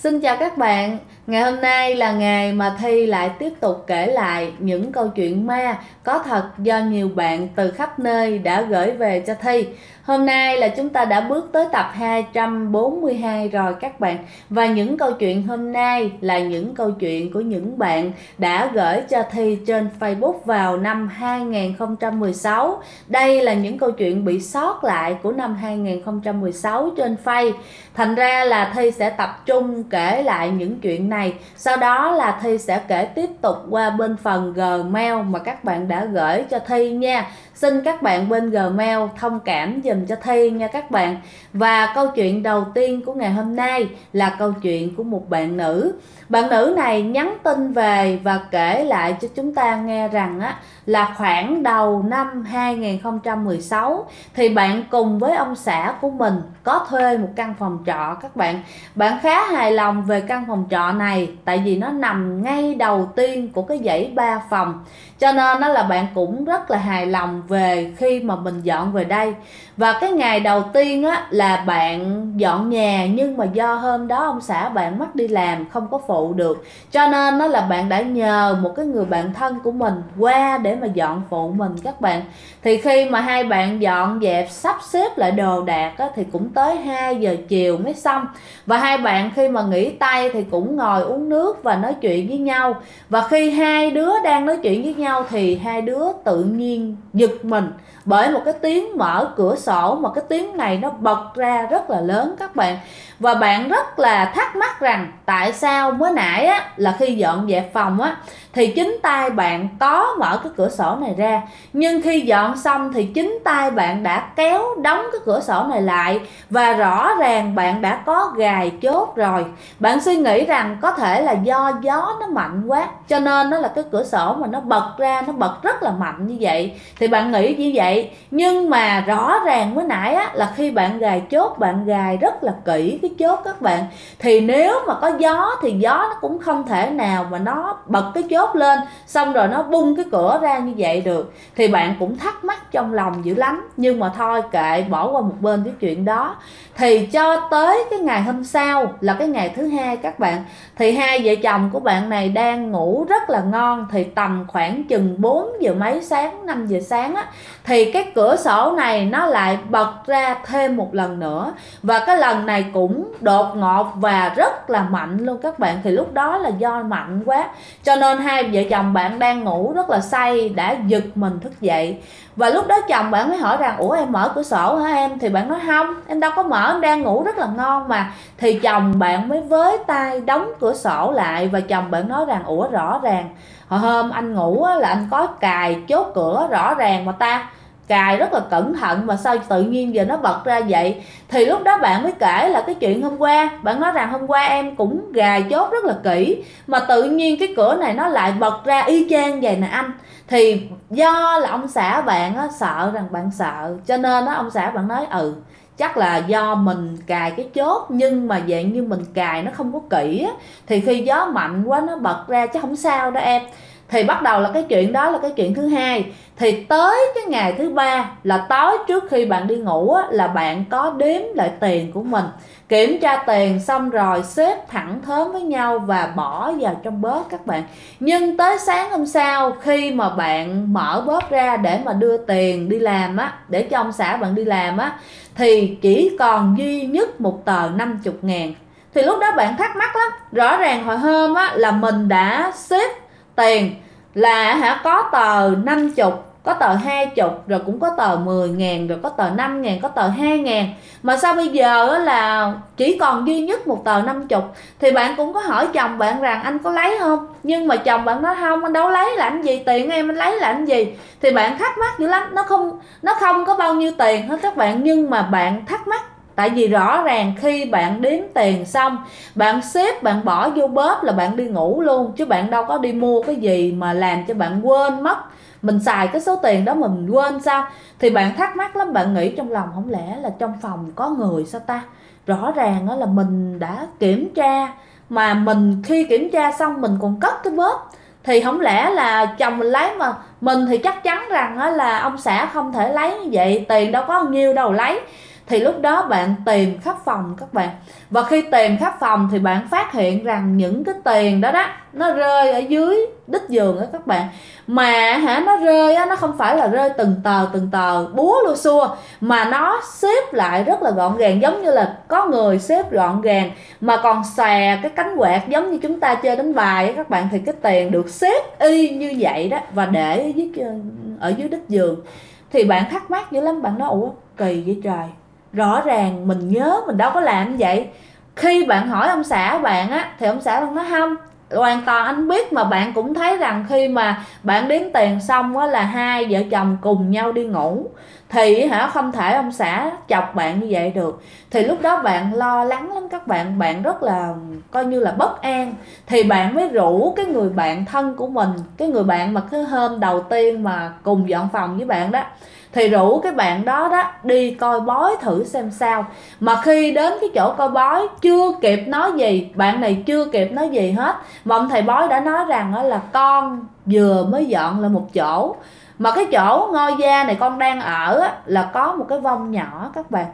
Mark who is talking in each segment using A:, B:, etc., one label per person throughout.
A: Xin chào các bạn, ngày hôm nay là ngày mà Thi lại tiếp tục kể lại những câu chuyện ma có thật do nhiều bạn từ khắp nơi đã gửi về cho Thi. Hôm nay là chúng ta đã bước tới tập 242 rồi các bạn. Và những câu chuyện hôm nay là những câu chuyện của những bạn đã gửi cho Thi trên Facebook vào năm 2016. Đây là những câu chuyện bị sót lại của năm 2016 trên Face. Thành ra là Thi sẽ tập trung kể lại những chuyện này. Sau đó là Thi sẽ kể tiếp tục qua bên phần Gmail mà các bạn đã gửi cho Thi nha. Xin các bạn bên Gmail thông cảm dùm cho Thi nha các bạn. Và câu chuyện đầu tiên của ngày hôm nay là câu chuyện của một bạn nữ. Bạn nữ này nhắn tin về và kể lại cho chúng ta nghe rằng là khoảng đầu năm 2016 thì bạn cùng với ông xã của mình có thuê một căn phòng trọ các bạn. Bạn khá hài lòng về căn phòng trọ này tại vì nó nằm ngay đầu tiên của cái dãy 3 phòng. Cho nên là bạn cũng rất là hài lòng về khi mà mình dọn về đây. Và cái ngày đầu tiên là bạn dọn nhà, nhưng mà do hôm đó ông xã bạn mất đi làm không có phụ được, cho nên là bạn đã nhờ một cái người bạn thân của mình qua để mà dọn phụ mình các bạn. Thì khi mà hai bạn dọn dẹp sắp xếp lại đồ đạc thì cũng tới 2 giờ chiều mới xong. Và hai bạn khi mà nghỉ tay thì cũng ngồi uống nước và nói chuyện với nhau. Và khi hai đứa đang nói chuyện với nhau thì hai đứa tự nhiên giật mình bởi một cái tiếng mở cửa sổ, mà cái tiếng này nó bật ra rất là lớn các bạn. Và bạn rất là thắc mắc rằng tại sao mới nãy là khi dọn dẹp phòng thì chính tay bạn có mở cái cửa sổ này ra, nhưng khi dọn xong thì chính tay bạn đã kéo đóng cái cửa sổ này lại, và rõ ràng bạn đã có gài chốt rồi. Bạn suy nghĩ rằng có thể là do gió nó mạnh quá cho nên nó là cái cửa sổ mà nó bật ra, nó bật rất là mạnh như vậy. Thì bạn nghĩ như vậy, nhưng mà rõ ràng mới nãy là khi bạn gài chốt, bạn gài rất là kỹ cái chốt các bạn. Thì nếu mà có gió thì gió nó cũng không thể nào mà nó bật cái chốt lên xong rồi nó bung cái cửa ra như vậy được. Thì bạn cũng thắc mắc trong lòng dữ lắm, nhưng mà thôi kệ, bỏ qua một bên cái chuyện đó. Thì cho tới cái ngày hôm sau là cái ngày thứ hai các bạn, thì hai vợ chồng của bạn này đang ngủ rất là ngon. Thì tầm khoảng chừng 4 giờ mấy sáng, 5 giờ sáng thì cái cửa sổ này nó lại bật ra thêm một lần nữa. Và cái lần này cũng đột ngột và rất là mạnh luôn các bạn. Thì lúc đó là do mạnh quá cho nên hai vợ chồng bạn đang ngủ rất là say đã giật mình thức dậy. Và lúc đó chồng bạn mới hỏi rằng: ủa em mở cửa sổ hả em? Thì bạn nói không, em đâu có mở, em đang ngủ rất là ngon mà. Thì chồng bạn mới với tay đóng cửa sổ lại. Và chồng bạn nói rằng: ủa rõ ràng hồi hôm anh ngủ là anh có cài chốt cửa rõ ràng mà ta cài rất là cẩn thận, mà sao tự nhiên giờ nó bật ra vậy? Thì lúc đó bạn mới kể là cái chuyện hôm qua. Bạn nói rằng hôm qua em cũng gài chốt rất là kỹ mà tự nhiên cái cửa này nó lại bật ra y chang vậy nè anh. Thì do là ông xã bạn sợ rằng bạn sợ, cho nên ông xã bạn nói chắc là do mình cài cái chốt, nhưng mà dạng như mình cài nó không có kỹ thì khi gió mạnh quá nó bật ra chứ không sao đó em. Thì bắt đầu là cái chuyện đó là cái chuyện thứ hai. Thì tới cái ngày thứ ba là tối trước khi bạn đi ngủ là bạn có đếm lại tiền của mình, kiểm tra tiền xong rồi xếp thẳng thớm với nhau và bỏ vào trong bóp các bạn. Nhưng tới sáng hôm sau khi mà bạn mở bóp ra để mà đưa tiền đi làm để cho ông xã bạn đi làm thì chỉ còn duy nhất một tờ 50.000. Thì lúc đó bạn thắc mắc lắm. Rõ ràng hồi hôm là mình đã xếp tiền là có tờ 50, có tờ 20, rồi cũng có tờ 10.000, rồi có tờ 5.000, có tờ 2.000. Mà sao bây giờ là chỉ còn duy nhất một tờ 50? Thì bạn cũng có hỏi chồng bạn rằng anh có lấy không? Nhưng mà chồng bạn nói không, anh đâu lấy làm gì, tiền em anh lấy làm gì? Thì bạn thắc mắc dữ lắm. Nó không có bao nhiêu tiền hết các bạn, nhưng mà bạn thắc mắc. Tại vì rõ ràng khi bạn đếm tiền xong, bạn xếp, bạn bỏ vô bóp là bạn đi ngủ luôn. Chứ bạn đâu có đi mua cái gì mà làm cho bạn quên mất. Mình xài cái số tiền đó mà mình quên sao? Thì bạn thắc mắc lắm, bạn nghĩ trong lòng không lẽ là trong phòng có người sao ta? Rõ ràng là mình đã kiểm tra, mà mình khi kiểm tra xong mình còn cất cái bóp. Thì không lẽ là chồng mình lấy, mà mình thì chắc chắn rằng là ông xã không thể lấy như vậy, tiền đâu có nhiêu đâu lấy. thì lúc đó bạn tìm khắp phòng các bạn. Và khi tìm khắp phòng thì bạn phát hiện rằng những cái tiền đó đó nó rơi ở dưới đít giường đó các bạn. Mà nó rơi á, nó không phải là rơi từng tờ búa lua xua, mà nó xếp lại rất là gọn gàng, giống như là có người xếp gọn gàng mà còn xòe cái cánh quạt giống như chúng ta chơi đánh bài á các bạn. Thì cái tiền được xếp y như vậy đó và để ở dưới đít giường. Thì bạn thắc mắc dữ lắm, bạn nói ủa kỳ vậy trời, rõ ràng mình nhớ mình đâu có làm như vậy. Khi bạn hỏi ông xã bạn á thì ông xã bạn nói không, hoàn toàn anh biết, mà bạn cũng thấy rằng khi mà bạn đếm tiền xong á là hai vợ chồng cùng nhau đi ngủ thì không thể ông xã chọc bạn như vậy được. Thì lúc đó bạn lo lắng lắm các bạn, bạn rất là coi như là bất an. Thì bạn mới rủ cái người bạn thân của mình, cái người bạn mà cái hôm đầu tiên mà cùng dọn phòng với bạn đó, thì rủ cái bạn đó đó đi coi bói thử xem sao. Mà khi đến cái chỗ coi bói chưa kịp nói gì, bạn này chưa kịp nói gì hết, mà ông thầy bói đã nói rằng đó là con vừa mới dọn lại một chỗ, mà cái chỗ ngôi gia này con đang ở á, là có một cái vong nhỏ các bạn.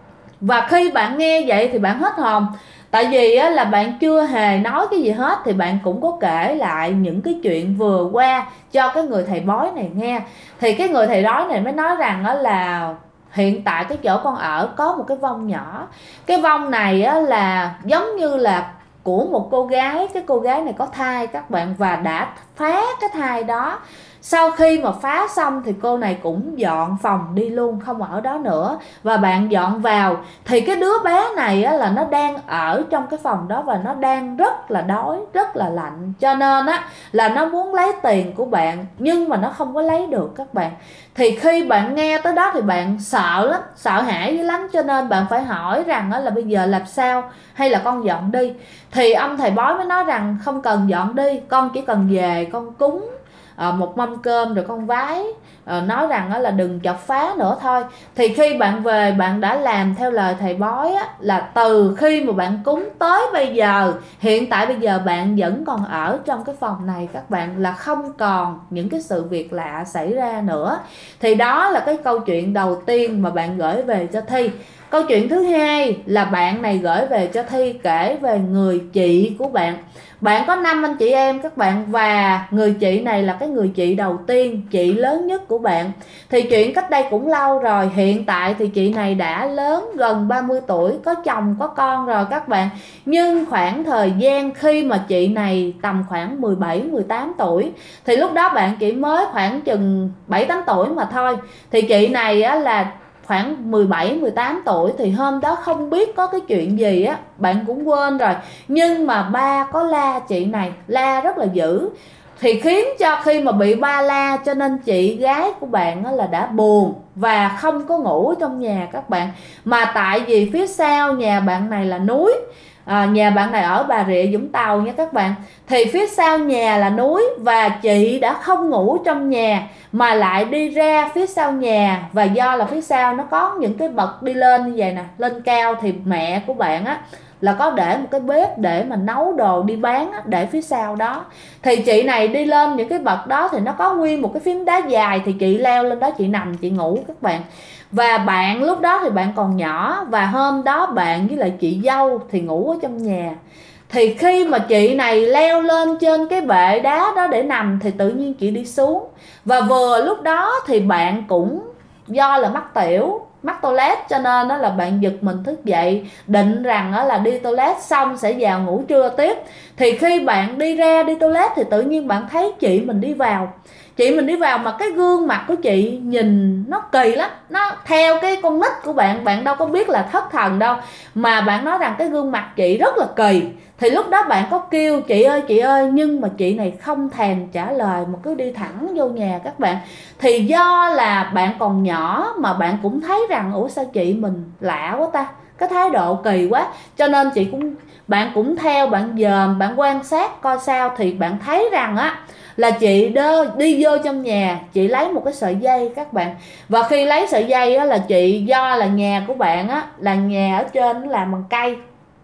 A: Và khi bạn nghe vậy thì bạn hết hồn. Tại vì á, là bạn chưa hề nói cái gì hết, thì bạn cũng có kể lại những cái chuyện vừa qua cho cái người thầy bói này nghe. Thì cái người thầy bói này mới nói rằng á, là hiện tại cái chỗ con ở có một cái vong nhỏ. Cái vong này á, là giống như là của một cô gái. Cái cô gái này có thai các bạn, và đã phá cái thai đó. Sau khi mà phá xong thì cô này cũng dọn phòng đi luôn, không ở đó nữa. Và bạn dọn vào thì cái đứa bé này á, là nó đang ở trong cái phòng đó và nó đang rất là đói, rất là lạnh. Cho nên á, là nó muốn lấy tiền của bạn nhưng mà nó không có lấy được các bạn. Thì khi bạn nghe tới đó thì bạn sợ lắm, sợ hãi dữ lắm. Cho nên bạn phải hỏi rằng á, là bây giờ làm sao, hay là con dọn đi. Thì ông thầy bói mới nói rằng không cần dọn đi, con chỉ cần về con cúng một mâm cơm rồi con vái, nói rằng là đừng chọc phá nữa thôi. Thì khi bạn về bạn đã làm theo lời thầy bói á, là từ khi mà bạn cúng tới bây giờ, hiện tại bây giờ bạn vẫn còn ở trong cái phòng này các bạn, là không còn những cái sự việc lạ xảy ra nữa. Thì đó là cái câu chuyện đầu tiên mà bạn gửi về cho Thi. Câu chuyện thứ hai là bạn này gửi về cho Thi kể về người chị của bạn. Bạn có 5 anh chị em các bạn, và người chị này là cái người chị đầu tiên, chị lớn nhất của bạn. Thì chuyện cách đây cũng lâu rồi, hiện tại thì chị này đã lớn gần 30 tuổi, có chồng có con rồi các bạn. Nhưng khoảng thời gian khi mà chị này tầm khoảng 17-18 tuổi, thì lúc đó bạn chỉ mới khoảng chừng 7-8 tuổi mà thôi. Thì chị này á, là khoảng 17-18 tuổi, thì hôm đó không biết có cái chuyện gì á, bạn cũng quên rồi. Nhưng mà ba có la chị này, la rất là dữ. Thì khiến cho khi mà bị ba la cho nên chị gái của bạn á, là đã buồn và không có ngủ trong nhà các bạn. Mà tại vì phía sau nhà bạn này là núi, nhà bạn này ở Bà Rịa Vũng Tàu nha các bạn. Thì phía sau nhà là núi, và chị đã không ngủ trong nhà mà lại đi ra phía sau nhà. Và do là phía sau nó có những cái bậc đi lên như vậy nè, lên cao, thì mẹ của bạn á là có để một cái bếp để mà nấu đồ đi bán á, để phía sau đó. Thì chị này đi lên những cái bậc đó thì nó có nguyên một cái phiến đá dài, thì chị leo lên đó chị nằm chị ngủ các bạn. Và bạn lúc đó thì bạn còn nhỏ, và hôm đó bạn với lại chị dâu thì ngủ ở trong nhà. Thì khi mà chị này leo lên trên cái bệ đá đó để nằm thì tự nhiên chị đi xuống. Và vừa lúc đó thì bạn cũng do là mắc tiểu, mắc toilet, cho nên đó là bạn giật mình thức dậy, định rằng đó là đi toilet xong sẽ vào ngủ trưa tiếp. Thì khi bạn đi ra đi toilet thì tự nhiên bạn thấy chị mình đi vào. Chị mình đi vào mà cái gương mặt của chị nhìn nó kỳ lắm. Nó theo cái con nít của bạn, bạn đâu có biết là thất thần đâu, mà bạn nói rằng cái gương mặt chị rất là kỳ. Thì lúc đó bạn có kêu chị ơi, nhưng mà chị này không thèm trả lời mà cứ đi thẳng vô nhà các bạn. Thì do là bạn còn nhỏ mà bạn cũng thấy rằng ủa sao chị mình lạ quá ta, cái thái độ kỳ quá. Cho nên bạn cũng theo, bạn dòm, bạn quan sát coi sao. Thì bạn thấy rằng á là chị đi vô trong nhà, chị lấy một cái sợi dây các bạn. Và khi lấy sợi dây á, là chị, do là nhà của bạn á là nhà ở trên làm bằng cây,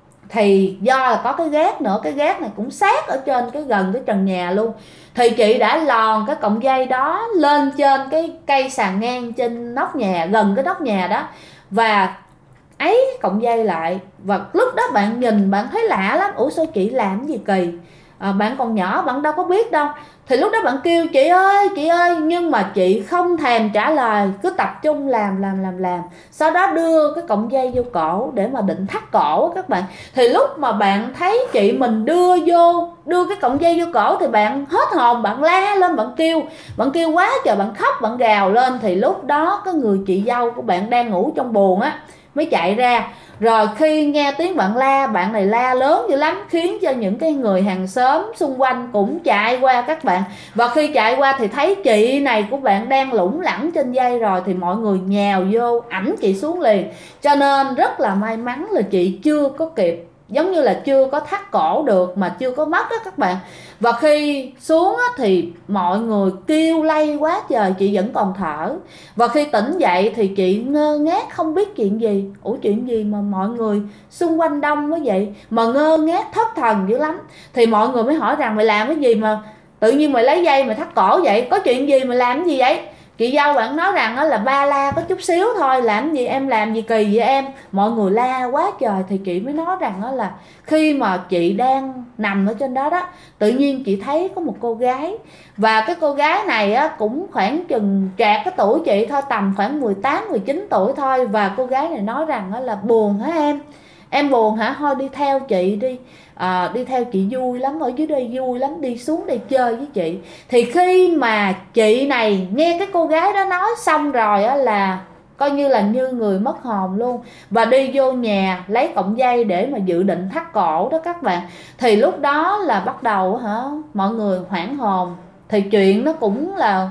A: thì do là có cái gác nữa, cái gác này cũng sát ở trên cái gần cái trần nhà luôn. Thì chị đã lòn cái cọng dây đó lên trên cái cây sàn ngang trên nóc nhà, gần cái nóc nhà đó. Và ấy cọng dây lại. Và lúc đó bạn nhìn bạn thấy lạ lắm, ủa sao chị làm gì kỳ, bạn còn nhỏ bạn đâu có biết đâu. Thì lúc đó bạn kêu chị ơi, nhưng mà chị không thèm trả lời, cứ tập trung làm. Sau đó đưa cái cọng dây vô cổ để mà định thắt cổ các bạn. Thì lúc mà bạn thấy chị mình đưa cái cọng dây vô cổ thì bạn hết hồn, bạn la lên, bạn kêu quá trời, bạn khóc, bạn gào lên. Thì lúc đó cái người chị dâu của bạn đang ngủ trong buồng á mới chạy ra. Rồi khi nghe tiếng bạn la, bạn này la lớn dữ lắm, khiến cho những cái người hàng xóm xung quanh cũng chạy qua các bạn. Và khi chạy qua thì thấy chị này của bạn đang lủng lẳng trên dây rồi, thì mọi người nhào vô ẵm chị xuống liền. Cho nên rất là may mắn là chị chưa có kịp, giống như là chưa có thắt cổ được mà chưa có mất đó các bạn. Và khi xuống thì mọi người kêu lay quá trời, chị vẫn còn thở. Và khi tỉnh dậy thì chị ngơ ngác không biết chuyện gì. Ủa chuyện gì mà mọi người xung quanh đông quá vậy, mà ngơ ngác thất thần dữ lắm. Thì mọi người mới hỏi rằng mày làm cái gì mà tự nhiên mày lấy dây mày thắt cổ vậy, có chuyện gì mày làm cái gì vậy? Chị dâu bạn nói rằng là ba la có chút xíu thôi, làm gì em làm gì kỳ vậy em. Mọi người la quá trời. Thì chị mới nói rằng là khi mà chị đang nằm ở trên đó đó, tự nhiên chị thấy có một cô gái. Và cái cô gái này cũng khoảng chừng trạc cái tuổi chị thôi, tầm khoảng 18-19 tuổi thôi. Và cô gái này nói rằng là buồn hả em buồn hả, thôi đi theo chị đi, đi theo chị vui lắm, ở dưới đây vui lắm, đi xuống đây chơi với chị. Thì khi mà chị này nghe cái cô gái đó nói xong rồi là coi như là như người mất hồn luôn, và đi vô nhà lấy cọng dây để mà dự định thắt cổ đó các bạn. Thì lúc đó là bắt đầu mọi người hoảng hồn. Thì chuyện nó cũng là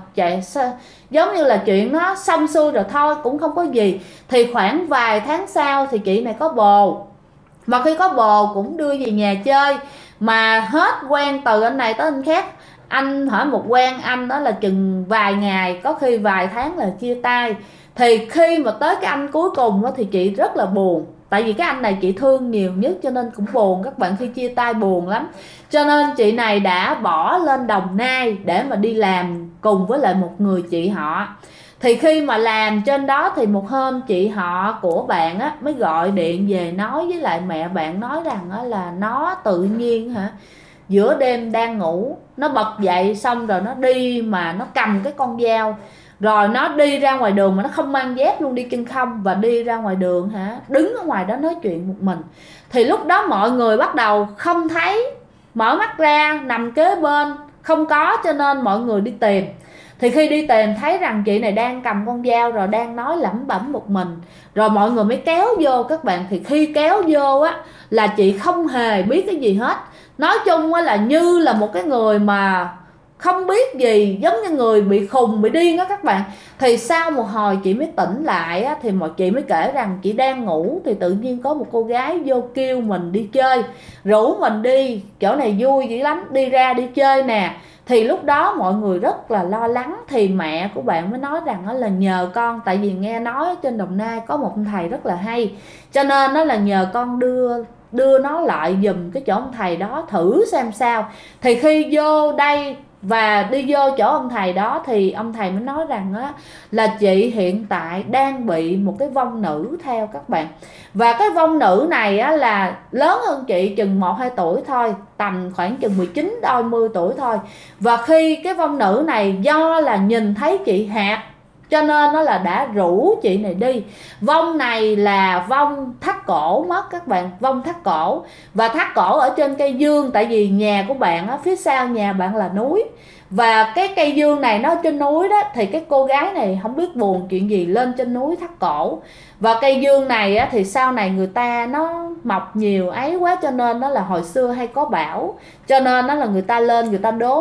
A: giống như là chuyện nó xong xuôi rồi thôi, cũng không có gì. Thì khoảng vài tháng sau thì chị này có bồ, và khi có bồ cũng đưa về nhà chơi, mà hết quen từ anh này tới anh khác. Anh hỏi một quen anh đó là chừng vài ngày, có khi vài tháng là chia tay. Thì khi mà tới cái anh cuối cùng đó thì chị rất là buồn, tại vì cái anh này chị thương nhiều nhất cho nên cũng buồn các bạn. Khi chia tay buồn lắm, cho nên chị này đã bỏ lên Đồng Nai để mà đi làm cùng với lại một người chị họ. Thì khi mà làm trên đó thì một hôm chị họ của bạn mới gọi điện về nói với lại mẹ bạn, nói rằng là nó tự nhiên giữa đêm đang ngủ, nó bật dậy xong rồi nó đi mà nó cầm cái con dao, rồi nó đi ra ngoài đường mà nó không mang dép luôn, đi chân không, và đi ra ngoài đường đứng ở ngoài đó nói chuyện một mình. Thì lúc đó mọi người bắt đầu không thấy, mở mắt ra nằm kế bên không có, cho nên mọi người đi tìm. Thì khi đi tìm thấy rằng chị này đang cầm con dao rồi đang nói lẩm bẩm một mình. Rồi mọi người mới kéo vô các bạn. Thì khi kéo vô là chị không hề biết cái gì hết. Nói chung là như là một cái người mà không biết gì, giống như người bị khùng, bị điên đó các bạn. Thì sau một hồi chị mới tỉnh lại thì chị mới kể rằng chị đang ngủ thì tự nhiên có một cô gái vô kêu mình đi chơi, rủ mình đi chỗ này vui dữ lắm, đi ra đi chơi nè. Thì lúc đó mọi người rất là lo lắng. Thì mẹ của bạn mới nói rằng là nhờ con, tại vì nghe nói trên Đồng Nai có một ông thầy rất là hay, cho nên nó là nhờ con đưa nó lại giùm cái chỗ ông thầy đó thử xem sao. Thì khi vô đây và đi vô chỗ ông thầy đó thì ông thầy mới nói rằng là chị hiện tại đang bị một cái vong nữ theo các bạn. Và cái vong nữ này là lớn hơn chị chừng 1-2 tuổi thôi, tầm khoảng chừng 19-20 tuổi thôi. Và khi cái vong nữ này do là nhìn thấy chị hạt, cho nên nó là đã rủ chị này đi. Vong này là vong thắt cổ mất các bạn, vong thắt cổ. Và thắt cổ ở trên cây dương, tại vì nhà của bạn phía sau nhà bạn là núi, và cái cây dương này nó trên núi đó. Thì cái cô gái này không biết buồn chuyện gì lên trên núi thắt cổ. Và cây dương này thì sau này người ta nó mọc nhiều ấy quá, cho nên nó là hồi xưa hay có bão, cho nên nó là người ta lên người ta đốn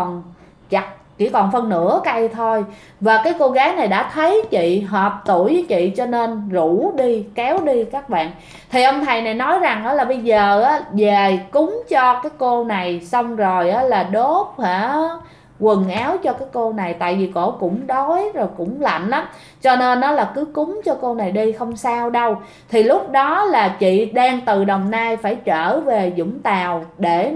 A: chỉ còn phân nửa cây thôi. Và cái cô gái này đã thấy chị hợp tuổi với chị, cho nên rủ đi, kéo đi các bạn. Thì ông thầy này nói rằng là bây giờ về cúng cho cái cô này, xong rồi là đốt quần áo cho cái cô này, tại vì cổ cũng đói rồi cũng lạnh lắm, cho nên nó là cứ cúng cho cô này đi, không sao đâu. Thì lúc đó là chị đang từ Đồng Nai phải trở về Vũng Tàu để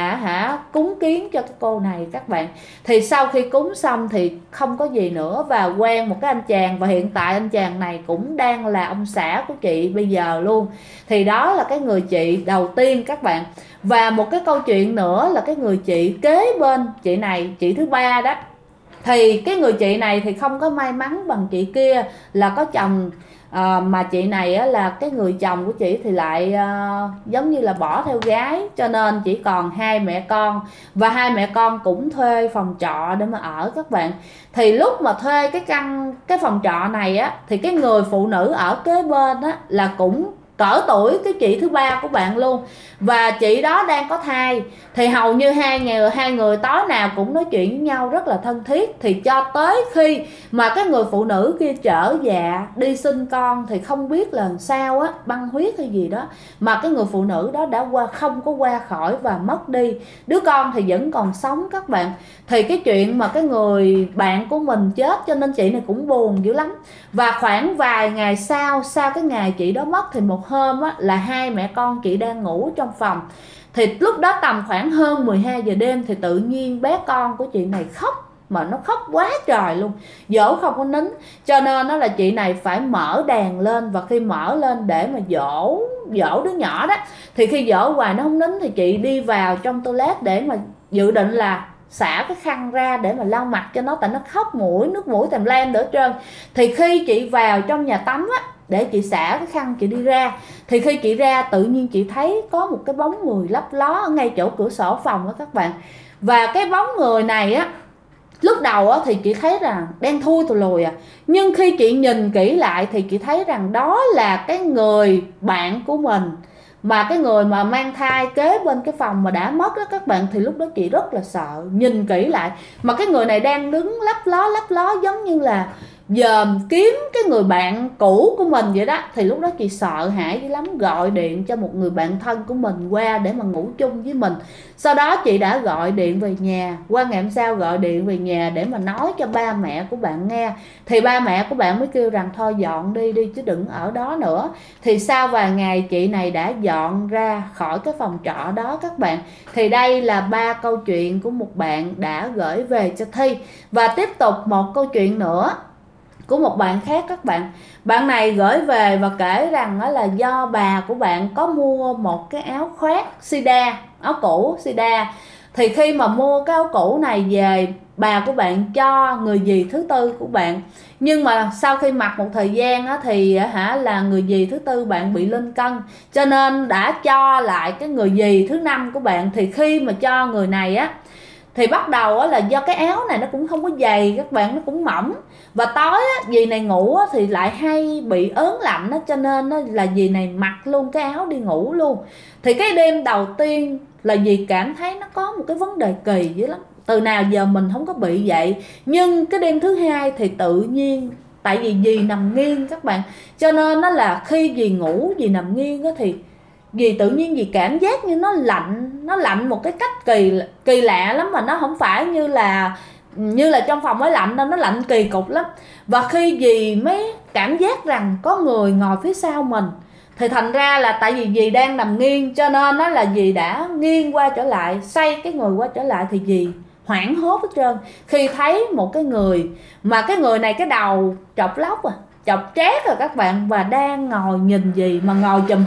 A: mà cúng kiến cho cái cô này các bạn. Thì sau khi cúng xong thì không có gì nữa, và quen một cái anh chàng, và hiện tại anh chàng này cũng đang là ông xã của chị bây giờ luôn. Thì đó là cái người chị đầu tiên các bạn. Và một cái câu chuyện nữa là cái người chị kế bên chị này, chị thứ ba đó, thì cái người chị này thì không có may mắn bằng chị kia là có chồng. Mà chị này á, là cái người chồng của chị thì lại giống như là bỏ theo gái, cho nên chỉ còn hai mẹ con, và hai mẹ con cũng thuê phòng trọ để mà ở các bạn. Thì lúc mà thuê cái phòng trọ này á, thì cái người phụ nữ ở kế bên á là cũng cỡ tuổi cái chị thứ ba của bạn luôn, và chị đó đang có thai. Thì hầu như hai người tối nào cũng nói chuyện với nhau rất là thân thiết. Thì cho tới khi mà cái người phụ nữ kia trở dạ đi sinh con, thì không biết là sao á, băng huyết hay gì đó, mà cái người phụ nữ đó đã không có qua khỏi và mất đi. Đứa con thì vẫn còn sống các bạn. Thì cái chuyện mà cái người bạn của mình chết, cho nên chị này cũng buồn dữ lắm. Và khoảng vài ngày sau cái ngày chị đó mất, thì một hôm á, là hai mẹ con chị đang ngủ trong phòng. Thì lúc đó tầm khoảng hơn 12 giờ đêm, thì tự nhiên bé con của chị này khóc, mà nó khóc quá trời luôn, dỗ không có nín. Cho nên nó là chị này phải mở đèn lên, và khi mở lên để mà dỗ đứa nhỏ đó, thì khi dỗ hoài nó không nín, thì chị đi vào trong toilet để mà dự định là xả cái khăn ra để mà lau mặt cho nó, tại nó khóc nước mũi tèm lem đỡ trơn. Thì khi chị vào trong nhà tắm á, để chị xả cái khăn chị đi ra, thì khi chị ra tự nhiên chị thấy có một cái bóng người lấp ló ở ngay chỗ cửa sổ phòng đó các bạn. Và cái bóng người này á, lúc đầu á, thì chị thấy rằng đen thui thù lùi nhưng khi chị nhìn kỹ lại thì chị thấy rằng đó là cái người bạn của mình, mà cái người mà mang thai kế bên cái phòng mà đã mất đó các bạn. Thì lúc đó chị rất là sợ, nhìn kỹ lại mà cái người này đang đứng lấp ló giống như là dòm kiếm cái người bạn cũ của mình vậy đó. Thì lúc đó chị sợ hãi dữ lắm, gọi điện cho một người bạn thân của mình qua để mà ngủ chung với mình. Sau đó chị đã gọi điện về nhà, qua ngày hôm sau gọi điện về nhà để mà nói cho ba mẹ của bạn nghe. Thì ba mẹ của bạn mới kêu rằng thôi dọn đi chứ đừng ở đó nữa. Thì sau vài ngày chị này đã dọn ra khỏi cái phòng trọ đó các bạn. Thì đây là 3 câu chuyện của một bạn đã gửi về cho Thi. Và tiếp tục một câu chuyện nữa của một bạn khác các bạn. Bạn này gửi về và kể rằng đó là do bà của bạn có mua một cái áo khoác sida, áo cũ sida. Thì khi mà mua cái áo cũ này về, bà của bạn cho người dì thứ tư của bạn. Nhưng mà sau khi mặc một thời gian á, thì là người dì thứ tư bạn bị lên cân, cho nên đã cho lại cái người dì thứ năm của bạn. Thì khi mà cho người này á, thì bắt đầu á, là do cái áo này nó cũng không có dày các bạn, nó cũng mỏng. Và tối á, dì này ngủ á, thì lại hay bị ớn lạnh á, cho nên á, là dì này mặc luôn cái áo đi ngủ luôn. Thì cái đêm đầu tiên là dì cảm thấy nó có một cái vấn đề kỳ dữ lắm, từ nào giờ mình không có bị vậy. Nhưng cái đêm thứ hai thì tự nhiên, tại vì dì nằm nghiêng các bạn, cho nên nó là khi dì ngủ, dì nằm nghiêng á, thì dì tự nhiên dì cảm giác như nó lạnh một cái cách kỳ lạ lắm, mà nó không phải như là trong phòng mới lạnh đâu, nó lạnh kỳ cục lắm. Và khi dì mới cảm giác rằng có người ngồi phía sau mình, thì thành ra là tại vì dì đang nằm nghiêng, cho nên nó là dì đã nghiêng qua trở lại, xoay cái người qua trở lại, thì dì hoảng hốt hết trơn khi thấy một cái người, mà cái người này cái đầu chọc lóc chọc trét rồi các bạn, và đang ngồi nhìn gì mà ngồi chùm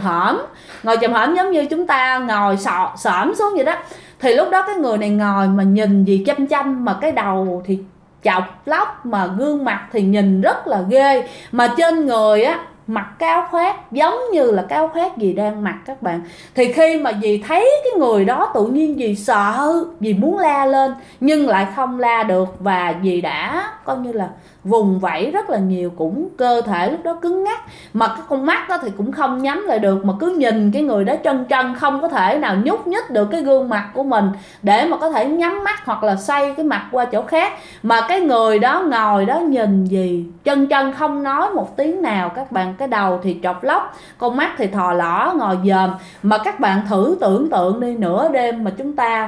A: hổm giống như chúng ta ngồi xổm xuống vậy đó. Thì lúc đó cái người này ngồi mà nhìn gì chăm, mà cái đầu thì chọc lóc, mà gương mặt thì nhìn rất là ghê, mà trên người á mặc cái áo khoác giống như là cái áo khoác dì đang mặc các bạn. Thì khi mà dì thấy cái người đó, tự nhiên dì sợ, dì muốn la lên nhưng lại không la được, và dì đã coi như là vùng vẫy rất là nhiều, cũng cơ thể lúc đó cứng ngắc, mà cái con mắt đó thì cũng không nhắm lại được, mà cứ nhìn cái người đó chân, không có thể nào nhúc nhích được cái gương mặt của mình để mà có thể nhắm mắt hoặc là xoay cái mặt qua chỗ khác. Mà cái người đó ngồi đó nhìn gì chân, không nói một tiếng nào các bạn. Cái đầu thì trọc lóc, con mắt thì thò lỏ ngồi dòm. Mà các bạn thử tưởng tượng đi, nửa đêm mà chúng ta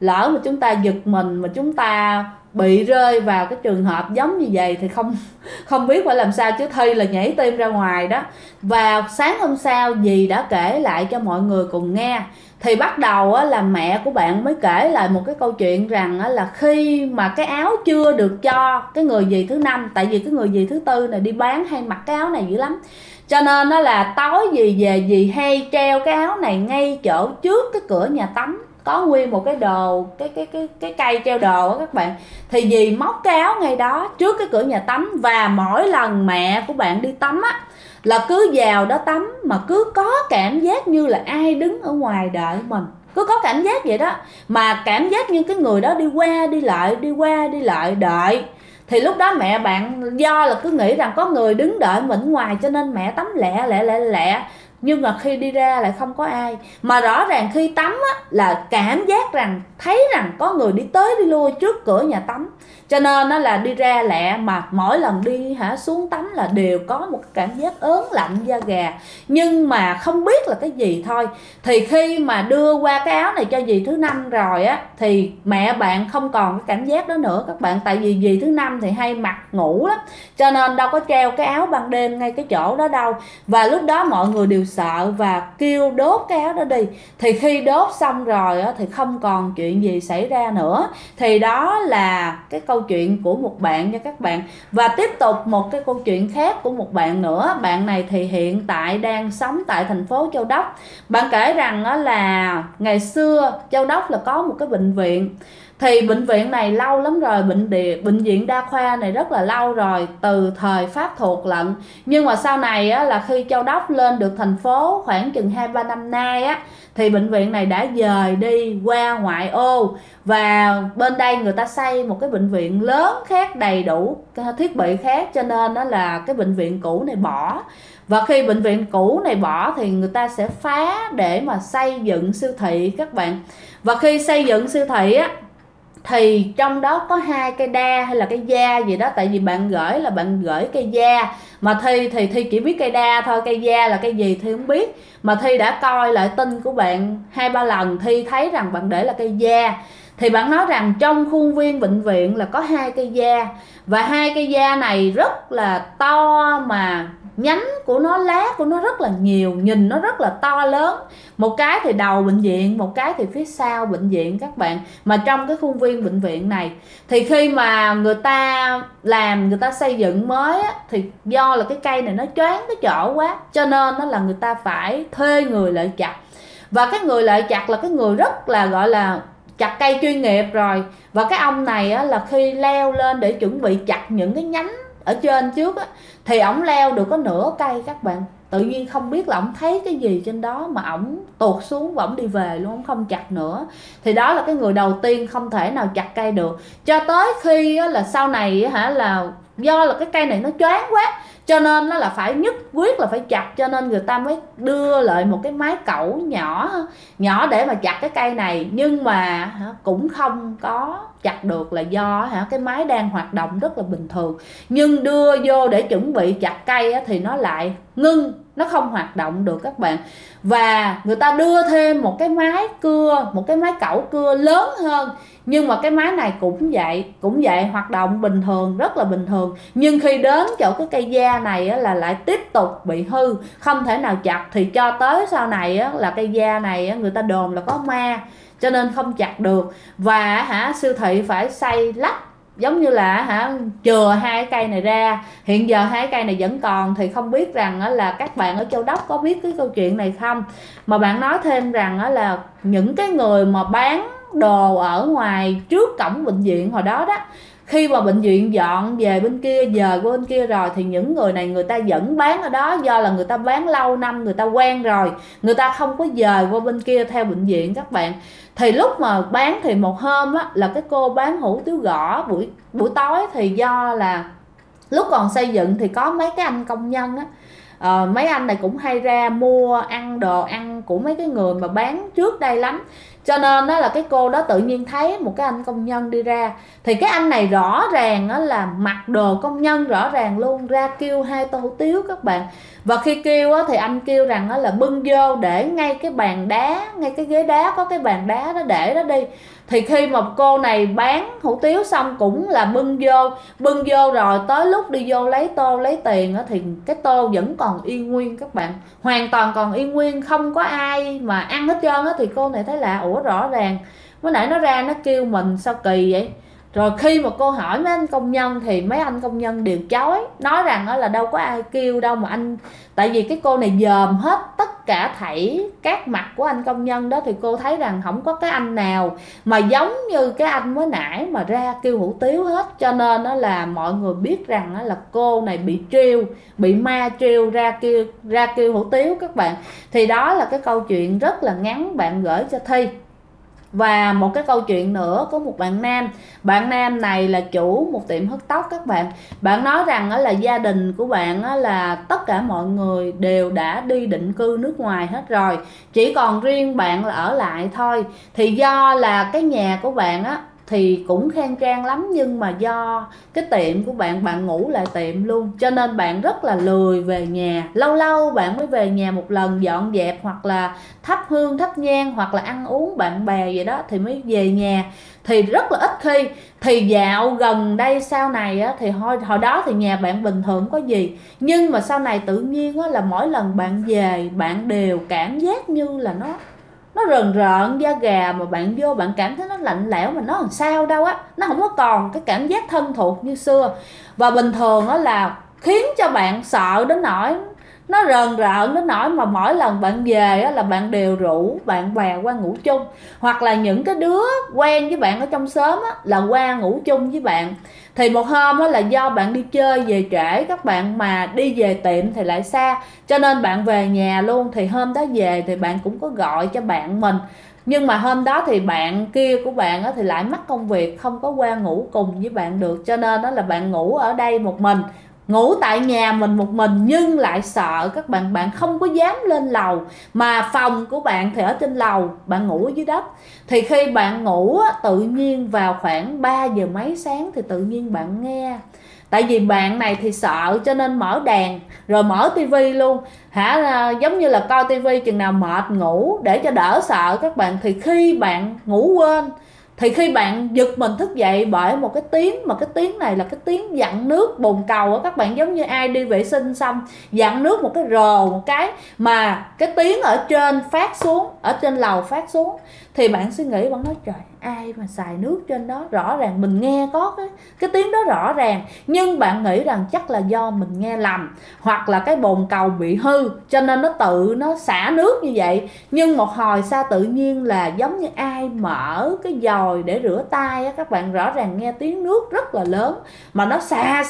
A: lỡ mà chúng ta giật mình mà chúng ta bị rơi vào cái trường hợp giống như vậy thì không biết phải làm sao, chứ Thi là nhảy tim ra ngoài đó. Và sáng hôm sau dì đã kể lại cho mọi người cùng nghe. Thì bắt đầu là mẹ của bạn mới kể lại một cái câu chuyện rằng là khi mà cái áo chưa được cho cái người dì thứ 5, tại vì cái người dì thứ 4 này đi bán hay mặc cái áo này dữ lắm, cho nên nó là tối dì về dì hay treo cái áo này ngay chỗ trước cái cửa nhà tắm, có nguyên một cái đồ cái cây treo đồ á các bạn. Thì dì móc cái áo ngay đó trước cái cửa nhà tắm, và mỗi lần mẹ của bạn đi tắm á là cứ vào đó tắm mà cứ có cảm giác như là ai đứng ở ngoài đợi mình, cứ có cảm giác vậy đó, mà cảm giác như cái người đó đi qua đi lại đi qua đi lại đợi. Thì lúc đó mẹ bạn do là cứ nghĩ rằng có người đứng đợi mình ngoài, cho nên mẹ tắm lẹ lẹ lẹ lẹ, nhưng mà khi đi ra lại không có ai. Mà rõ ràng khi tắm á, là cảm giác rằng thấy rằng có người đi tới đi lui trước cửa nhà tắm, cho nên nó là đi ra lẹ, mà mỗi lần đi xuống tắm là đều có một cái cảm giác ớn lạnh da gà, nhưng mà không biết là cái gì thôi. Thì khi mà đưa qua cái áo này cho dì thứ 5 rồi á, thì mẹ bạn không còn cái cảm giác đó nữa các bạn, tại vì dì thứ 5 thì hay mặc ngủ lắm, cho nên đâu có treo cái áo ban đêm ngay cái chỗ đó đâu. Và lúc đó mọi người đều sợ và kêu đốt cái áo đó đi. Thì khi đốt xong rồi á, thì không còn chuyện gì xảy ra nữa. Thì đó là cái câu chuyện của một bạn nha các bạn. Và tiếp tục một cái câu chuyện khác của một bạn nữa. Bạn này thì hiện tại đang sống tại thành phố Châu Đốc. Bạn kể rằng đó là ngày xưa Châu Đốc là có một cái bệnh viện. Thì bệnh viện này lâu lắm rồi, bệnh viện đa khoa này rất là lâu rồi, từ thời Pháp thuộc lận. Nhưng mà sau này á, là khi Châu Đốc lên được thành phố khoảng chừng 2-3 năm nay á, thì bệnh viện này đã dời đi qua ngoại ô, và bên đây người ta xây một cái bệnh viện lớn khác, đầy đủ thiết bị khác, cho nên đó là cái bệnh viện cũ này bỏ. Và khi bệnh viện cũ này bỏ thì người ta sẽ phá để mà xây dựng siêu thị các bạn. Và khi xây dựng siêu thị á, thì trong đó có 2 cây đa hay là cây da gì đó, tại vì bạn gửi là bạn gửi cây da, mà Thi chỉ biết cây đa thôi, cây da là cây gì Thi không biết. Mà Thi đã coi lại tin của bạn 2-3 lần, Thi thấy rằng bạn để là cây da. Thì bạn nói rằng trong khuôn viên bệnh viện là có 2 cây da, và 2 cây da này rất là to, mà nhánh của nó, lá của nó rất là nhiều, nhìn nó rất là to lớn. Một cái thì đầu bệnh viện, một cái thì phía sau bệnh viện các bạn, mà trong cái khuôn viên bệnh viện này. Thì khi mà người ta xây dựng mới á, thì do là cái cây này nó choáng cái chỗ quá, cho nên nó là người ta phải thuê người lại chặt. Và cái người lại chặt là cái người rất là gọi là chặt cây chuyên nghiệp rồi. Và cái ông này á, là khi leo lên để chuẩn bị chặt những cái nhánh ở trên trước á, thì ổng leo được có nửa cây các bạn. Tự nhiên không biết là ổng thấy cái gì trên đó mà ổng tuột xuống và ổng đi về luôn, ổng không chặt nữa. Thì đó là cái người đầu tiên không thể nào chặt cây được. Cho tới khi á, là sau này á, là do là cái cây này nó choáng quá, cho nên nó là phải nhất quyết là phải chặt, cho nên người ta mới đưa lại một cái máy cẩu nhỏ để mà chặt cái cây này. Nhưng mà cũng không có chặt được, là do cái máy đang hoạt động rất là bình thường, nhưng đưa vô để chuẩn bị chặt cây thì nó lại ngưng, nó không hoạt động được các bạn. Và người ta đưa thêm một cái máy cưa, một cái máy cẩu cưa lớn hơn, nhưng mà cái máy này cũng vậy hoạt động bình thường, rất là bình thường. Nhưng khi đến chỗ cái cây da này là lại tiếp tục bị hư, không thể nào chặt. Thì cho tới sau này là cây da này người ta đồn là có ma, cho nên không chặt được. Và siêu thị phải xây lắp, giống như là chừa 2 cây này ra. Hiện giờ 2 cây này vẫn còn. Thì không biết rằng là các bạn ở Châu Đốc có biết cái câu chuyện này không. Mà bạn nói thêm rằng là những cái người mà bán đồ ở ngoài trước cổng bệnh viện hồi đó đó, khi mà bệnh viện dọn về bên kia, dời qua bên kia rồi, thì những người này người ta vẫn bán ở đó, do là người ta bán lâu năm, người ta quen rồi, người ta không có dời qua bên kia theo bệnh viện các bạn. Thì lúc mà bán thì một hôm là cái cô bán hủ tiếu gõ buổi tối, thì do là lúc còn xây dựng thì có mấy cái anh công nhân mấy anh này cũng hay ra mua ăn đồ ăn của mấy cái người mà bán trước đây lắm. Cho nên đó là cái cô đó tự nhiên thấy một cái anh công nhân đi ra, thì cái anh này rõ ràng là mặc đồ công nhân rõ ràng luôn, ra kêu 2 tô hủ tiếu các bạn. Và khi kêu thì anh kêu rằng là bưng vô để ngay cái bàn đá, ngay cái ghế đá có cái bàn đá đó để đó đi. Thì khi mà cô này bán hủ tiếu xong cũng là bưng vô rồi tới lúc đi vô lấy tô lấy tiền á, thì cái tô vẫn còn y nguyên các bạn, hoàn toàn còn y nguyên, không có ai mà ăn hết trơn á. Thì cô này thấy lạ, ủa rõ ràng mới nãy nó ra nó kêu mình sao kỳ vậy. Rồi khi mà cô hỏi mấy anh công nhân thì mấy anh công nhân đều chối, nói rằng là đâu có ai kêu đâu mà anh. Tại vì cái cô này dòm hết tất cả thảy các mặt của anh công nhân đó, thì cô thấy rằng không có cái anh nào mà giống như cái anh mới nãy mà ra kêu hủ tiếu hết. Cho nên đó là mọi người biết rằng là cô này bị trêu, bị ma trêu ra kêu hủ tiếu các bạn. Thì đó là cái câu chuyện rất là ngắn bạn gửi cho Thi. Và một cái câu chuyện nữa, có một bạn nam này là chủ một tiệm hớt tóc các bạn. Bạn nói rằng là gia đình của bạn là tất cả mọi người đều đã đi định cư nước ngoài hết rồi, chỉ còn riêng bạn là ở lại thôi. Thì do là cái nhà của bạn thì cũng khang trang lắm, nhưng mà do cái tiệm của bạn ngủ lại tiệm luôn, cho nên bạn rất là lười về nhà. Lâu lâu bạn mới về nhà một lần dọn dẹp, hoặc là thắp hương thắp nhang, hoặc là ăn uống bạn bè vậy đó thì mới về nhà, thì rất là ít khi. Thì dạo gần đây sau này thì hồi đó thì nhà bạn bình thường có gì, nhưng mà sau này tự nhiên là mỗi lần bạn về bạn đều cảm giác như là nó rờn rợn da gà, mà bạn vô bạn cảm thấy nó lạnh lẽo, mà nó làm sao đâu nó không có còn cái cảm giác thân thuộc như xưa. Và bình thường là khiến cho bạn sợ đến nỗi nó rờn rợn đến nỗi mà mỗi lần bạn về là bạn đều rủ bạn bè qua ngủ chung, hoặc là những cái đứa quen với bạn ở trong xóm là qua ngủ chung với bạn. Thì một hôm là do bạn đi chơi về trễ các bạn, mà đi về tiệm thì lại xa, cho nên bạn về nhà luôn. Thì hôm đó về thì bạn cũng có gọi cho bạn mình, nhưng mà hôm đó thì bạn kia của bạn thì lại mắc công việc, không có qua ngủ cùng với bạn được. Cho nên đó là bạn ngủ ở đây một mình, ngủ tại nhà mình một mình, nhưng lại sợ các bạn, bạn không có dám lên lầu, mà phòng của bạn thì ở trên lầu, bạn ngủ ở dưới đất. Thì khi bạn ngủ tự nhiên vào khoảng 3 giờ mấy sáng thì tự nhiên bạn nghe, tại vì bạn này thì sợ cho nên mở đèn rồi mở tivi luôn giống như là coi tivi chừng nào mệt ngủ để cho đỡ sợ các bạn. Thì khi bạn ngủ quên, thì khi bạn giật mình thức dậy bởi một cái tiếng, mà cái tiếng này là cái tiếng dặn nước bồn cầu các bạn, giống như ai đi vệ sinh xong dặn nước một cái rồ một cái, mà cái tiếng ở trên phát xuống, ở trên lầu phát xuống. Thì bạn suy nghĩ, bạn nói trời, ai mà xài nước trên đó, rõ ràng mình nghe có cái tiếng đó rõ ràng, nhưng bạn nghĩ rằng chắc là do mình nghe lầm, hoặc là cái bồn cầu bị hư cho nên nó xả nước như vậy. Nhưng một hồi sau tự nhiên là giống như ai mở cái dòi để rửa tay các bạn, rõ ràng nghe tiếng nước rất là lớn, mà nó xà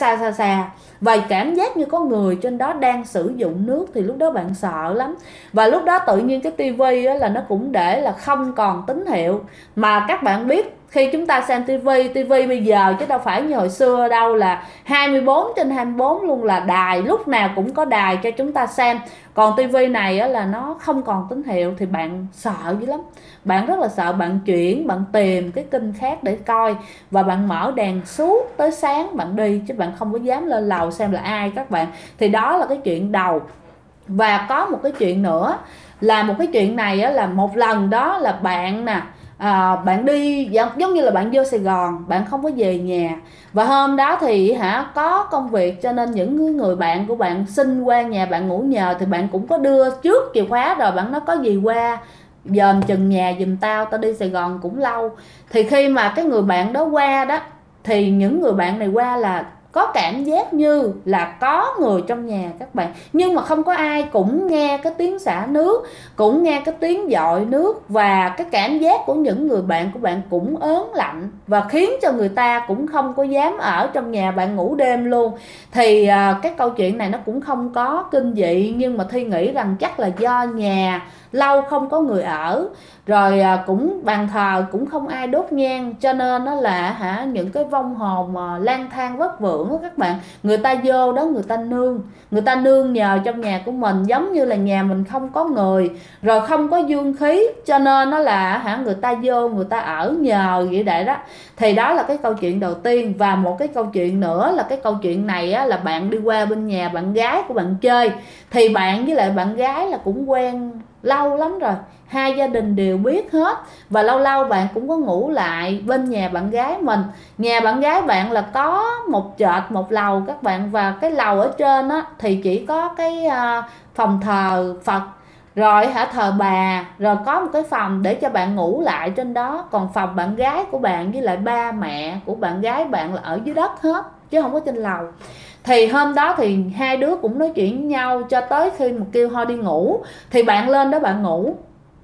A: và cảm giác như có người trên đó đang sử dụng nước. Thì lúc đó bạn sợ lắm. Và lúc đó tự nhiên cái tivi là nó cũng để là không còn tín hiệu. Mà các bạn biết khi chúng ta xem tivi bây giờ chứ đâu phải như hồi xưa đâu, là 24/24 luôn, là đài lúc nào cũng có đài cho chúng ta xem. Còn tivi này là nó không còn tín hiệu, thì bạn sợ dữ lắm, bạn rất là sợ. Bạn chuyển, bạn tìm cái kênh khác để coi, và bạn mở đèn suốt tới sáng bạn đi, chứ bạn không có dám lên lầu xem là ai các bạn. Thì đó là cái chuyện đầu. Và có một cái chuyện nữa là một cái chuyện này là một lần đó là bạn bạn đi giống như là bạn vô Sài Gòn, bạn không có về nhà, và hôm đó thì có công việc, cho nên những người bạn của bạn xin qua nhà bạn ngủ nhờ. Thì bạn cũng có đưa trước chìa khóa rồi, bạn nói có gì qua dòm chừng nhà giùm tao đi Sài Gòn cũng lâu. Thì khi mà cái người bạn đó qua đó, thì những người bạn này qua là có cảm giác như là có người trong nhà các bạn, nhưng mà không có ai, cũng nghe cái tiếng xả nước, cũng nghe cái tiếng dội nước, và cái cảm giác của những người bạn của bạn cũng ớn lạnh, và khiến cho người ta cũng không có dám ở trong nhà bạn ngủ đêm luôn. Thì cái câu chuyện này nó cũng không có kinh dị, nhưng mà Thi nghĩ rằng chắc là do nhà lâu không có người ở, rồi cũng bàn thờ cũng không ai đốt nhang, cho nên nó là những cái vong hồn lang thang vất vưởng đó các bạn. Người ta vô đó người ta nương nhờ trong nhà của mình, giống như là nhà mình không có người, rồi không có dương khí, cho nên nó là người ta vô người ta ở nhờ vậy đấy đó. Thì đó là cái câu chuyện đầu tiên. Và một cái câu chuyện nữa là cái câu chuyện này là bạn đi qua bên nhà bạn gái của bạn chơi, thì bạn với lại bạn gái là cũng quen lâu lắm rồi, hai gia đình đều biết hết. Và lâu lâu bạn cũng có ngủ lại bên nhà bạn gái mình. Nhà bạn gái bạn là có một trệt một lầu các bạn, và cái lầu ở trên á thì chỉ có cái phòng thờ Phật, rồi thờ bà, rồi có một cái phòng để cho bạn ngủ lại trên đó. Còn phòng bạn gái của bạn với lại ba mẹ của bạn gái bạn là ở dưới đất hết, chứ không có trên lầu. Thì hôm đó thì hai đứa cũng nói chuyện với nhau cho tới khi mà kêu thôi đi ngủ. Thì bạn lên đó bạn ngủ,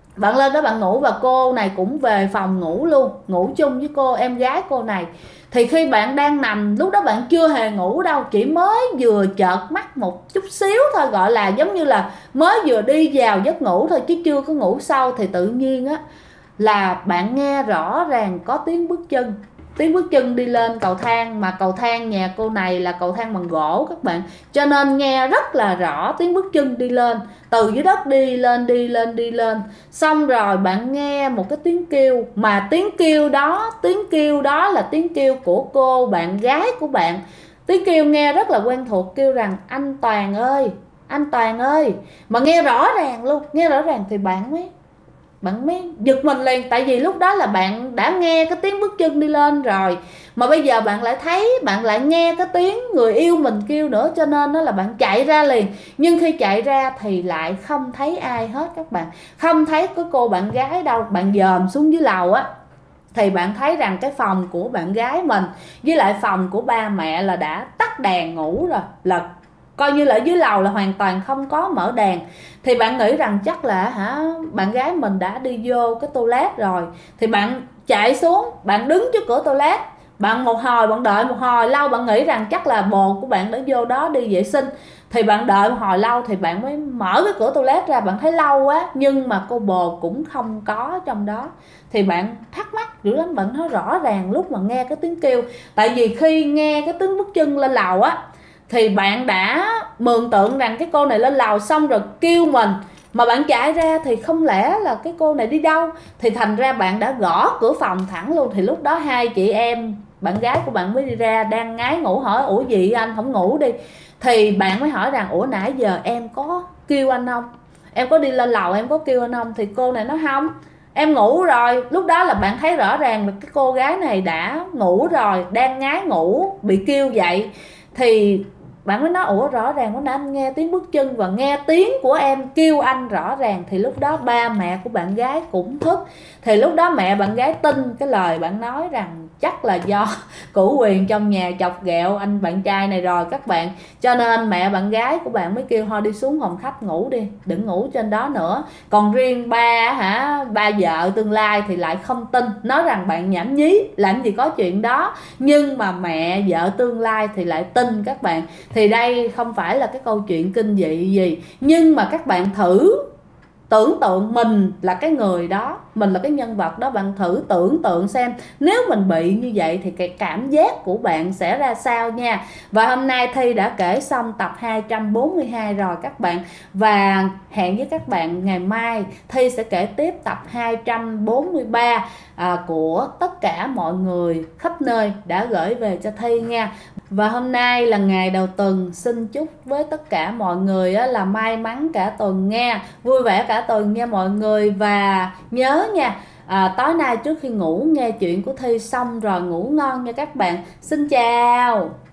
A: và cô này cũng về phòng ngủ luôn, ngủ chung với cô em gái cô này. Thì khi bạn đang nằm, lúc đó bạn chưa hề ngủ đâu, chỉ mới vừa chợt mắt một chút xíu thôi, gọi là giống như là mới vừa đi vào giấc ngủ thôi chứ chưa có ngủ sâu. Thì tự nhiên á là bạn nghe rõ ràng có tiếng bước chân đi lên cầu thang. Mà cầu thang nhà cô này là cầu thang bằng gỗ các bạn, cho nên nghe rất là rõ tiếng bước chân đi lên từ dưới đất, đi lên. Xong rồi bạn nghe một cái tiếng kêu, mà tiếng kêu đó là tiếng kêu của cô bạn gái của bạn. Tiếng kêu nghe rất là quen thuộc, kêu rằng anh Toàn ơi. Mà nghe rõ ràng luôn, thì bạn mới giật mình liền. Tại vì lúc đó là bạn đã nghe cái tiếng bước chân đi lên rồi, mà bây giờ bạn lại nghe cái tiếng người yêu mình kêu nữa, cho nên đó là bạn chạy ra liền. Nhưng khi chạy ra thì lại không thấy ai hết các bạn, không thấy cái cô bạn gái đâu. Bạn dòm xuống dưới lầu á thì bạn thấy rằng cái phòng của bạn gái mình với lại phòng của ba mẹ là đã tắt đèn ngủ rồi, là coi như là ở dưới lầu là hoàn toàn không có mở đèn. Thì bạn nghĩ rằng chắc là bạn gái mình đã đi vô cái toilet rồi. Thì bạn chạy xuống, bạn đứng trước cửa toilet, bạn đợi một hồi lâu, bạn nghĩ rằng chắc là bồ của bạn đã vô đó đi vệ sinh. Thì bạn đợi một hồi lâu thì bạn mới mở cái cửa toilet ra, bạn thấy lâu quá nhưng mà cô bồ cũng không có trong đó. Thì bạn thắc mắc dữ lắm, bạn nói rõ ràng lúc mà nghe cái tiếng kêu. Tại vì khi nghe cái tiếng bước chân lên lầu á thì bạn đã mường tượng rằng cái cô này lên lầu xong rồi kêu mình, mà bạn chạy ra thì không lẽ là cái cô này đi đâu. Thì thành ra bạn đã gõ cửa phòng thẳng luôn. Thì lúc đó hai chị em bạn gái của bạn mới đi ra, đang ngái ngủ, hỏi ủa gì anh không ngủ đi. Thì bạn mới hỏi rằng ủa nãy giờ em có kêu anh không, em có đi lên lầu em có kêu anh không. Thì cô này nói không, em ngủ rồi. Lúc đó là bạn thấy rõ ràng là cái cô gái này đã ngủ rồi, đang ngái ngủ bị kêu dậy. Thì bạn mới nói ủa rõ ràng lúc nãy anh nghe tiếng bước chân và nghe tiếng của em kêu anh rõ ràng. Thì lúc đó ba mẹ của bạn gái cũng thức. Thì lúc đó mẹ bạn gái tin cái lời bạn nói rằng chắc là do cửu quyền trong nhà chọc ghẹo anh bạn trai này rồi các bạn. Cho nên mẹ bạn gái của bạn mới kêu thôi đi xuống phòng khách ngủ đi, đừng ngủ trên đó nữa. Còn riêng ba vợ tương lai thì lại không tin, nói rằng bạn nhảm nhí, làm gì có chuyện đó. Nhưng mà mẹ vợ tương lai thì lại tin các bạn. Thì đây không phải là cái câu chuyện kinh dị gì, nhưng mà các bạn thử tưởng tượng mình là cái người đó, mình là cái nhân vật đó. Bạn thử tưởng tượng xem nếu mình bị như vậy thì cái cảm giác của bạn sẽ ra sao nha. Và hôm nay Thi đã kể xong tập 242 rồi các bạn. Và hẹn với các bạn ngày mai Thi sẽ kể tiếp tập 243 của tất cả mọi người khắp nơi đã gửi về cho Thi nha. Và hôm nay là ngày đầu tuần, xin chúc với tất cả mọi người là may mắn cả tuần nha, vui vẻ cả tuần nha mọi người. Và nhớ nha, tối nay trước khi ngủ nghe chuyện của Thi xong rồi ngủ ngon nha các bạn. Xin chào.